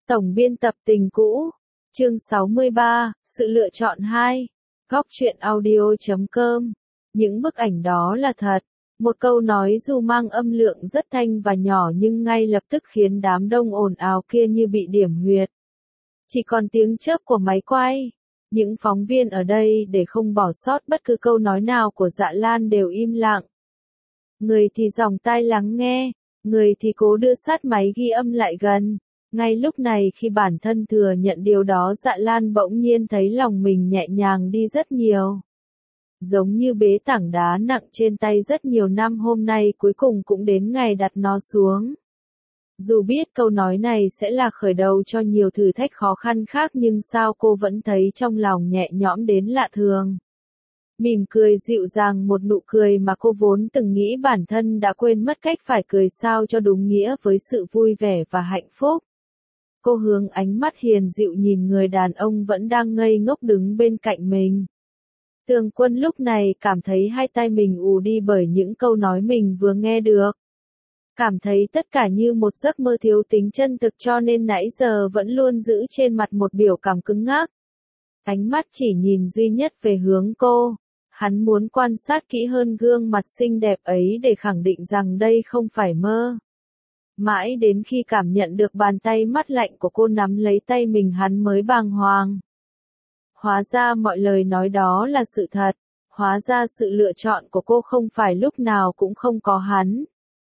Tổng biên tập Tình Cũ, chương 63, sự lựa chọn 2, góc truyện audio.com. Những bức ảnh đó là thật. Một câu nói dù mang âm lượng rất thanh và nhỏ nhưng ngay lập tức khiến đám đông ồn ào kia như bị điểm huyệt. Chỉ còn tiếng chớp của máy quay. Những phóng viên ở đây để không bỏ sót bất cứ câu nói nào của Dạ Lan đều im lặng. Người thì dòng tai lắng nghe, người thì cố đưa sát máy ghi âm lại gần. Ngay lúc này khi bản thân thừa nhận điều đó, Dạ Lan bỗng nhiên thấy lòng mình nhẹ nhàng đi rất nhiều. Giống như bế tảng đá nặng trên tay rất nhiều năm hôm nay cuối cùng cũng đến ngày đặt nó xuống. Dù biết câu nói này sẽ là khởi đầu cho nhiều thử thách khó khăn khác nhưng sao cô vẫn thấy trong lòng nhẹ nhõm đến lạ thường. Mỉm cười dịu dàng, một nụ cười mà cô vốn từng nghĩ bản thân đã quên mất cách phải cười sao cho đúng nghĩa với sự vui vẻ và hạnh phúc. Cô hướng ánh mắt hiền dịu nhìn người đàn ông vẫn đang ngây ngốc đứng bên cạnh mình. Tường Quân lúc này cảm thấy hai tay mình ù đi bởi những câu nói mình vừa nghe được. Cảm thấy tất cả như một giấc mơ thiếu tính chân thực cho nên nãy giờ vẫn luôn giữ trên mặt một biểu cảm cứng ngắc. Ánh mắt chỉ nhìn duy nhất về hướng cô. Hắn muốn quan sát kỹ hơn gương mặt xinh đẹp ấy để khẳng định rằng đây không phải mơ. Mãi đến khi cảm nhận được bàn tay mát lạnh của cô nắm lấy tay mình hắn mới bàng hoàng. Hóa ra mọi lời nói đó là sự thật. Hóa ra sự lựa chọn của cô không phải lúc nào cũng không có hắn.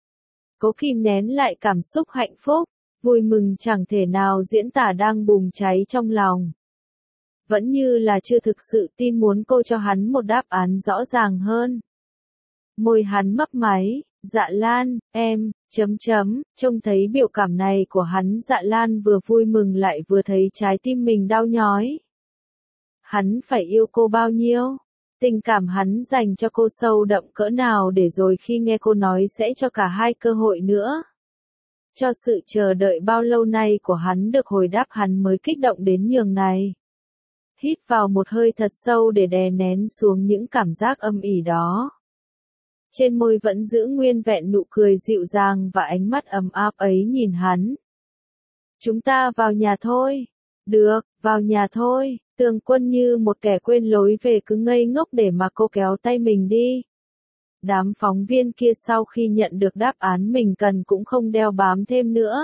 Cố kìm nén lại cảm xúc hạnh phúc, vui mừng chẳng thể nào diễn tả đang bùng cháy trong lòng. Vẫn như là chưa thực sự tin muốn cô cho hắn một đáp án rõ ràng hơn. Môi hắn mấp máy, Dạ Lan, em, trông thấy biểu cảm này của hắn, Dạ Lan vừa vui mừng lại vừa thấy trái tim mình đau nhói. Hắn phải yêu cô bao nhiêu? Tình cảm hắn dành cho cô sâu đậm cỡ nào để rồi khi nghe cô nói sẽ cho cả hai cơ hội nữa. Cho sự chờ đợi bao lâu nay của hắn được hồi đáp, hắn mới kích động đến nhường này. Hít vào một hơi thật sâu để đè nén xuống những cảm giác âm ỉ đó. Trên môi vẫn giữ nguyên vẹn nụ cười dịu dàng và ánh mắt ấm áp ấy nhìn hắn. Chúng ta vào nhà thôi. Được, vào nhà thôi. Tường Quân như một kẻ quên lối về cứ ngây ngốc để mà cô kéo tay mình đi. Đám phóng viên kia sau khi nhận được đáp án mình cần cũng không đeo bám thêm nữa.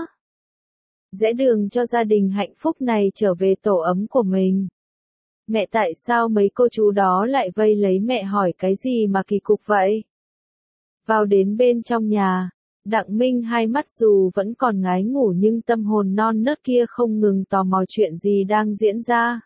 Rẽ đường cho gia đình hạnh phúc này trở về tổ ấm của mình. Mẹ, tại sao mấy cô chú đó lại vây lấy mẹ hỏi cái gì mà kỳ cục vậy? Vào đến bên trong nhà, Đặng Minh hai mắt dù vẫn còn ngái ngủ nhưng tâm hồn non nớt kia không ngừng tò mò chuyện gì đang diễn ra.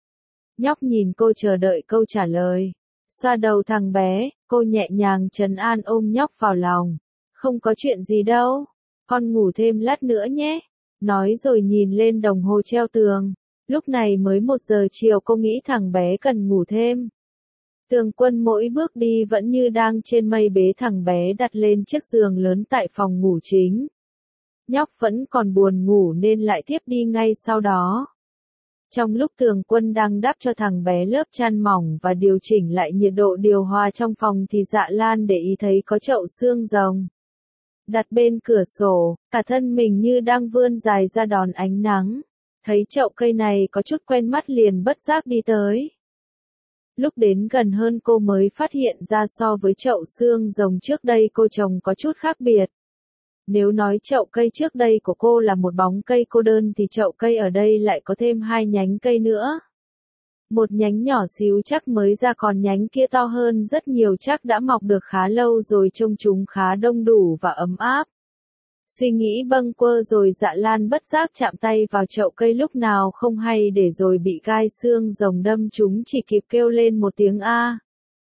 Nhóc nhìn cô chờ đợi câu trả lời. Xoa đầu thằng bé, cô nhẹ nhàng trấn an ôm nhóc vào lòng. Không có chuyện gì đâu, con ngủ thêm lát nữa nhé. Nói rồi nhìn lên đồng hồ treo tường. Lúc này mới 1 giờ chiều, cô nghĩ thằng bé cần ngủ thêm. Tường Quân mỗi bước đi vẫn như đang trên mây bế thằng bé đặt lên chiếc giường lớn tại phòng ngủ chính. Nhóc vẫn còn buồn ngủ nên lại tiếp đi ngay sau đó. Trong lúc Tường Quân đang đắp cho thằng bé lớp chăn mỏng và điều chỉnh lại nhiệt độ điều hòa trong phòng thì Dạ Lan để ý thấy có chậu xương rồng đặt bên cửa sổ, cả thân mình như đang vươn dài ra đón ánh nắng. Thấy chậu cây này có chút quen mắt liền bất giác đi tới. Lúc đến gần hơn cô mới phát hiện ra so với chậu xương rồng trước đây cô trồng có chút khác biệt. Nếu nói chậu cây trước đây của cô là một bóng cây cô đơn thì chậu cây ở đây lại có thêm 2 nhánh cây nữa. Một nhánh nhỏ xíu chắc mới ra, còn nhánh kia to hơn rất nhiều, chắc đã mọc được khá lâu rồi, trông chúng khá đông đủ và ấm áp. Suy nghĩ bâng quơ rồi Dạ Lan bất giác chạm tay vào chậu cây lúc nào không hay để rồi bị gai xương rồng đâm trúng, chỉ kịp kêu lên một tiếng a.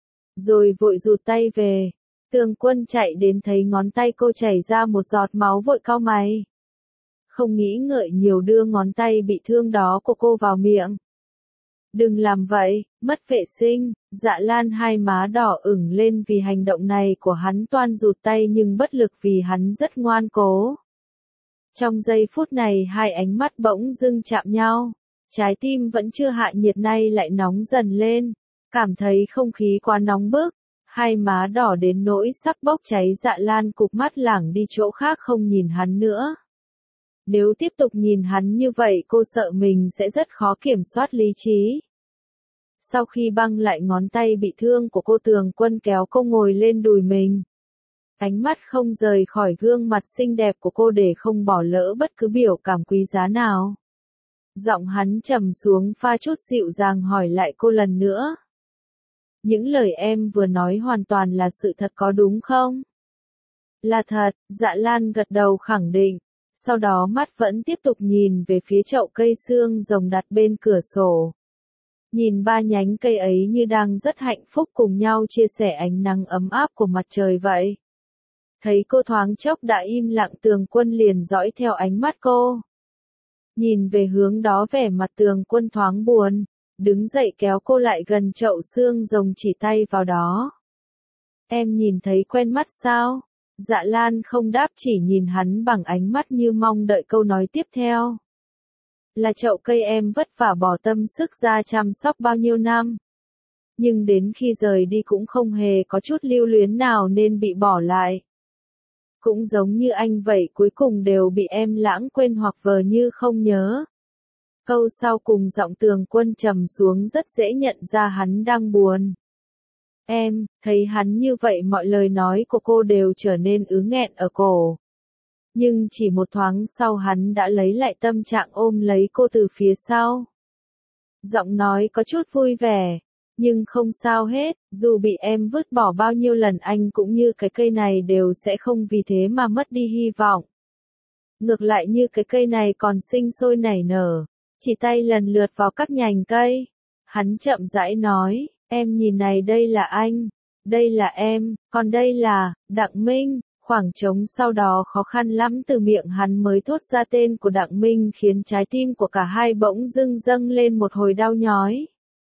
Rồi vội rụt tay về. Tường Quân chạy đến thấy ngón tay cô chảy ra một giọt máu vội cau mày. Không nghĩ ngợi nhiều đưa ngón tay bị thương đó của cô vào miệng. Đừng làm vậy, mất vệ sinh. Dạ Lan hai má đỏ ửng lên vì hành động này của hắn, toan rụt tay nhưng bất lực vì hắn rất ngoan cố. Trong giây phút này hai ánh mắt bỗng dưng chạm nhau. Trái tim vẫn chưa hạ nhiệt nay lại nóng dần lên. Cảm thấy không khí quá nóng bức. Hai má đỏ đến nỗi sắp bốc cháy, Dạ Lan cụp mắt lảng đi chỗ khác không nhìn hắn nữa. Nếu tiếp tục nhìn hắn như vậy cô sợ mình sẽ rất khó kiểm soát lý trí. Sau khi băng lại ngón tay bị thương của cô, Tường Quân kéo cô ngồi lên đùi mình. Ánh mắt không rời khỏi gương mặt xinh đẹp của cô để không bỏ lỡ bất cứ biểu cảm quý giá nào. Giọng hắn trầm xuống pha chút dịu dàng hỏi lại cô lần nữa. Những lời em vừa nói hoàn toàn là sự thật có đúng không? Là thật, Dạ Lan gật đầu khẳng định. Sau đó mắt vẫn tiếp tục nhìn về phía chậu cây xương rồng đặt bên cửa sổ. Nhìn ba nhánh cây ấy như đang rất hạnh phúc cùng nhau chia sẻ ánh nắng ấm áp của mặt trời vậy. Thấy cô thoáng chốc đã im lặng, Tường Quân liền dõi theo ánh mắt cô. Nhìn về hướng đó vẻ mặt Tường Quân thoáng buồn, đứng dậy kéo cô lại gần chậu xương rồng chỉ tay vào đó. Em nhìn thấy quen mắt sao? Dạ Lan không đáp, chỉ nhìn hắn bằng ánh mắt như mong đợi câu nói tiếp theo. Là chậu cây em vất vả bỏ tâm sức ra chăm sóc bao nhiêu năm. Nhưng đến khi rời đi cũng không hề có chút lưu luyến nào nên bị bỏ lại. Cũng giống như anh vậy, cuối cùng đều bị em lãng quên hoặc vờ như không nhớ. Câu sau cùng giọng Tường Quân trầm xuống, rất dễ nhận ra hắn đang buồn. Em, thấy hắn như vậy mọi lời nói của cô đều trở nên ứ nghẹn ở cổ. Nhưng chỉ một thoáng sau hắn đã lấy lại tâm trạng ôm lấy cô từ phía sau. Giọng nói có chút vui vẻ. Nhưng không sao hết, dù bị em vứt bỏ bao nhiêu lần anh cũng như cái cây này đều sẽ không vì thế mà mất đi hy vọng. Ngược lại như cái cây này còn sinh sôi nảy nở, chỉ tay lần lượt vào các nhành cây. Hắn chậm rãi nói, em nhìn này, đây là anh, đây là em, còn đây là Đặng Minh. Khoảng trống sau đó khó khăn lắm từ miệng hắn mới thốt ra tên của Đặng Minh, khiến trái tim của cả hai bỗng dưng dâng lên một hồi đau nhói.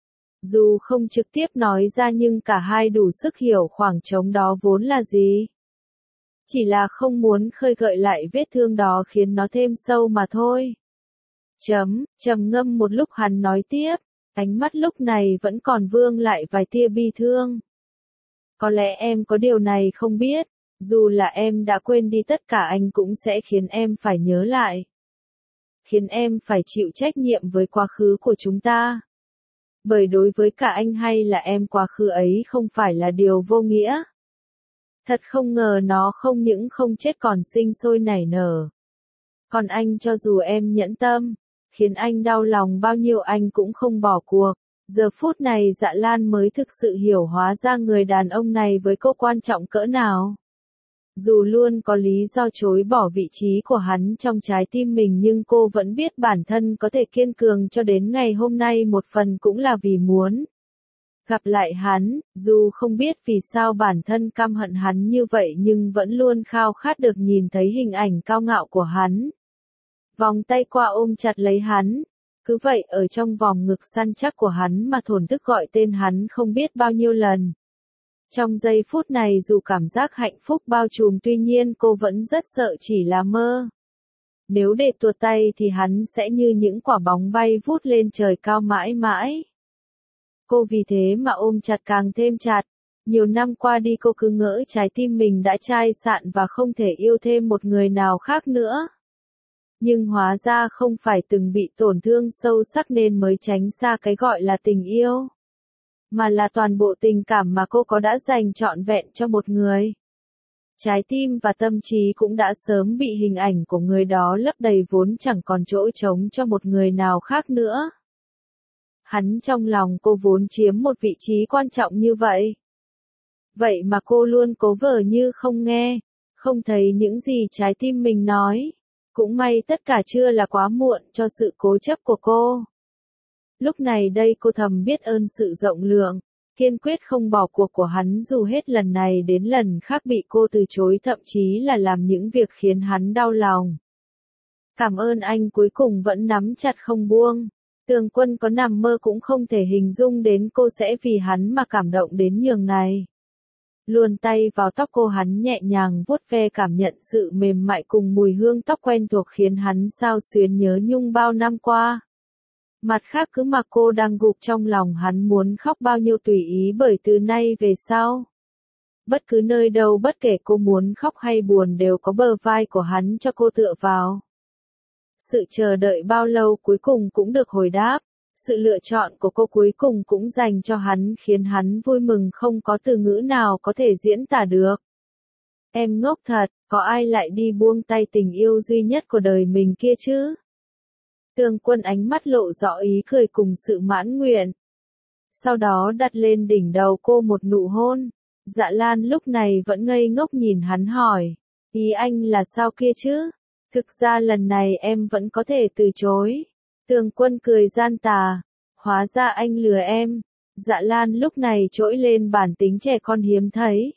Dù không trực tiếp nói ra nhưng cả hai đủ sức hiểu khoảng trống đó vốn là gì. Chỉ là không muốn khơi gợi lại vết thương đó khiến nó thêm sâu mà thôi. Trầm ngâm một lúc hắn nói tiếp, ánh mắt lúc này vẫn còn vương lại vài tia bi thương. Có lẽ em có điều này không biết, dù là em đã quên đi tất cả anh cũng sẽ khiến em phải nhớ lại. Khiến em phải chịu trách nhiệm với quá khứ của chúng ta. Bởi đối với cả anh hay là em, quá khứ ấy không phải là điều vô nghĩa. Thật không ngờ nó không những không chết còn sinh sôi nảy nở. Còn anh, cho dù em nhẫn tâm, khiến anh đau lòng bao nhiêu anh cũng không bỏ cuộc. Giờ phút này Dạ Lan mới thực sự hiểu hóa ra người đàn ông này với cô quan trọng cỡ nào. Dù luôn có lý do chối bỏ vị trí của hắn trong trái tim mình nhưng cô vẫn biết bản thân có thể kiên cường cho đến ngày hôm nay, một phần cũng là vì muốn gặp lại hắn, dù không biết vì sao bản thân căm hận hắn như vậy nhưng vẫn luôn khao khát được nhìn thấy hình ảnh cao ngạo của hắn. Vòng tay qua ôm chặt lấy hắn, cứ vậy ở trong vòng ngực săn chắc của hắn mà thổn thức gọi tên hắn không biết bao nhiêu lần. Trong giây phút này dù cảm giác hạnh phúc bao trùm tuy nhiên cô vẫn rất sợ chỉ là mơ. Nếu để tuột tay thì hắn sẽ như những quả bóng bay vút lên trời cao mãi mãi. Cô vì thế mà ôm chặt càng thêm chặt. Nhiều năm qua đi cô cứ ngỡ trái tim mình đã chai sạn và không thể yêu thêm một người nào khác nữa. Nhưng hóa ra không phải từng bị tổn thương sâu sắc nên mới tránh xa cái gọi là tình yêu. Mà là toàn bộ tình cảm mà cô có đã dành trọn vẹn cho một người. Trái tim và tâm trí cũng đã sớm bị hình ảnh của người đó lấp đầy vốn chẳng còn chỗ trống cho một người nào khác nữa. Hắn trong lòng cô vốn chiếm một vị trí quan trọng như vậy. Vậy mà cô luôn cố vờ như không nghe, không thấy những gì trái tim mình nói. Cũng may tất cả chưa là quá muộn cho sự cố chấp của cô. Lúc này đây cô thầm biết ơn sự rộng lượng, kiên quyết không bỏ cuộc của hắn dù hết lần này đến lần khác bị cô từ chối, thậm chí là làm những việc khiến hắn đau lòng. Cảm ơn anh, cuối cùng vẫn nắm chặt không buông. Tường Quân có nằm mơ cũng không thể hình dung đến cô sẽ vì hắn mà cảm động đến nhường này. Luồn tay vào tóc cô, hắn nhẹ nhàng vuốt ve cảm nhận sự mềm mại cùng mùi hương tóc quen thuộc khiến hắn xao xuyến nhớ nhung bao năm qua. Mặt khác cứ mặc cô đang gục trong lòng hắn muốn khóc bao nhiêu tùy ý, bởi từ nay về sau. Bất cứ nơi đâu, bất kể cô muốn khóc hay buồn đều có bờ vai của hắn cho cô tựa vào. Sự chờ đợi bao lâu cuối cùng cũng được hồi đáp. Sự lựa chọn của cô cuối cùng cũng dành cho hắn khiến hắn vui mừng không có từ ngữ nào có thể diễn tả được. Em ngốc thật, có ai lại đi buông tay tình yêu duy nhất của đời mình kia chứ? Tương Quân ánh mắt lộ rõ ý cười cùng sự mãn nguyện. Sau đó đặt lên đỉnh đầu cô một nụ hôn. Dạ Lan lúc này vẫn ngây ngốc nhìn hắn hỏi. Ý anh là sao kia chứ? Thực ra lần này em vẫn có thể từ chối. Tương Quân cười gian tà. Hóa ra anh lừa em. Dạ Lan lúc này trỗi lên bản tính trẻ con hiếm thấy.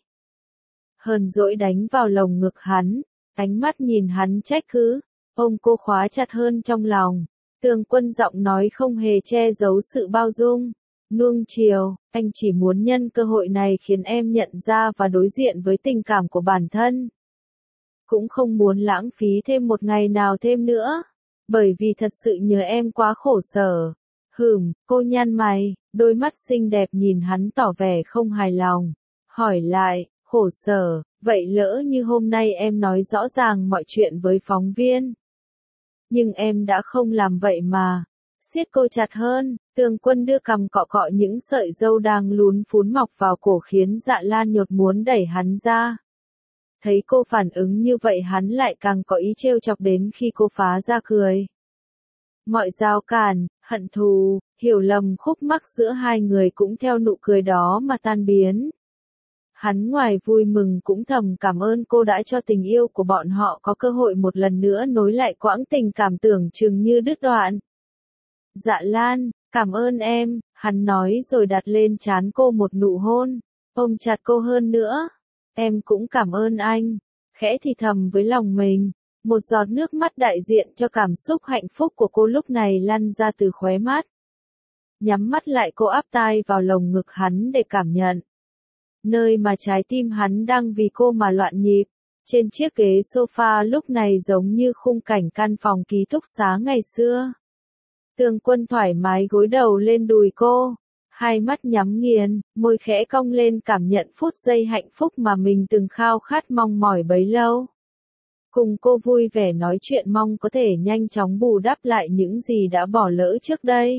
Hờn dỗi đánh vào lồng ngực hắn. Ánh mắt nhìn hắn trách cứ. Ôm cô khóa chặt hơn trong lòng. Tương Quân giọng nói không hề che giấu sự bao dung. Nuông chiều, anh chỉ muốn nhân cơ hội này khiến em nhận ra và đối diện với tình cảm của bản thân. Cũng không muốn lãng phí thêm một ngày nào thêm nữa. Bởi vì thật sự nhớ em quá khổ sở. Cô nhăn mày, đôi mắt xinh đẹp nhìn hắn tỏ vẻ không hài lòng. Hỏi lại, khổ sở, vậy lỡ như hôm nay em nói rõ ràng mọi chuyện với phóng viên. Nhưng em đã không làm vậy mà. Siết cô chặt hơn, Tương Quân đưa cằm cọ cọ những sợi râu đang lún phún mọc vào cổ khiến Dạ Lan nhột muốn đẩy hắn ra. Thấy cô phản ứng như vậy hắn lại càng có ý trêu chọc đến khi cô phá ra cười. Mọi rào cản, hận thù, hiểu lầm khúc mắc giữa hai người cũng theo nụ cười đó mà tan biến. Hắn ngoài vui mừng cũng thầm cảm ơn cô đã cho tình yêu của bọn họ có cơ hội một lần nữa nối lại quãng tình cảm tưởng chừng như đứt đoạn. Dạ Lan, cảm ơn em, hắn nói rồi đặt lên trán cô một nụ hôn, ôm chặt cô hơn nữa. Em cũng cảm ơn anh, khẽ thì thầm với lòng mình. Một giọt nước mắt đại diện cho cảm xúc hạnh phúc của cô lúc này lăn ra từ khóe mắt. Nhắm mắt lại cô áp tai vào lồng ngực hắn để cảm nhận. Nơi mà trái tim hắn đang vì cô mà loạn nhịp. Trên chiếc ghế sofa lúc này giống như khung cảnh căn phòng ký túc xá ngày xưa. Tương Quân thoải mái gối đầu lên đùi cô. Hai mắt nhắm nghiền, môi khẽ cong lên cảm nhận phút giây hạnh phúc mà mình từng khao khát mong mỏi bấy lâu. Cùng cô vui vẻ nói chuyện mong có thể nhanh chóng bù đắp lại những gì đã bỏ lỡ trước đây.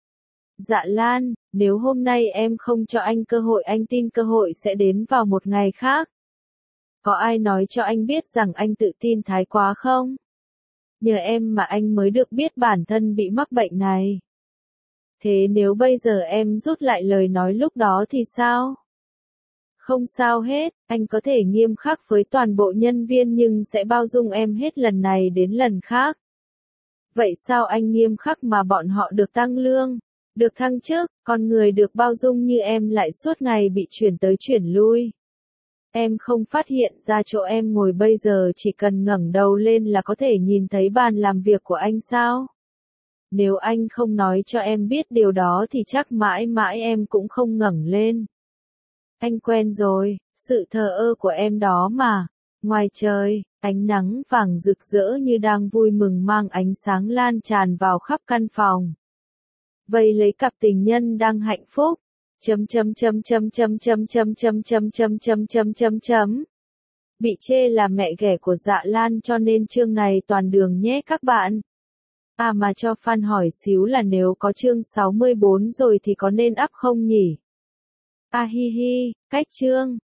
Dạ Lan, nếu hôm nay em không cho anh cơ hội anh tin cơ hội sẽ đến vào một ngày khác. Có ai nói cho anh biết rằng anh tự tin thái quá không? Nhờ em mà anh mới được biết bản thân bị mắc bệnh này. Thế nếu bây giờ em rút lại lời nói lúc đó thì sao? Không sao hết, anh có thể nghiêm khắc với toàn bộ nhân viên nhưng sẽ bao dung em hết lần này đến lần khác. Vậy sao anh nghiêm khắc mà bọn họ được tăng lương, được thăng chức, còn người được bao dung như em lại suốt ngày bị chuyển tới chuyển lui? Em không phát hiện ra chỗ em ngồi bây giờ chỉ cần ngẩng đầu lên là có thể nhìn thấy bàn làm việc của anh sao? Nếu anh không nói cho em biết điều đó thì chắc mãi mãi em cũng không ngẩng lên. Anh quen rồi, sự thờ ơ của em đó mà. Ngoài trời, ánh nắng vàng rực rỡ như đang vui mừng mang ánh sáng lan tràn vào khắp căn phòng. Vây lấy cặp tình nhân đang hạnh phúc. Bị chê là mẹ ghẻ của Dạ Lan cho nên chương này toàn đường nhé các bạn. À mà cho fan hỏi xíu là nếu có chương 64 rồi thì có nên up không nhỉ? À hi hi, cách chương.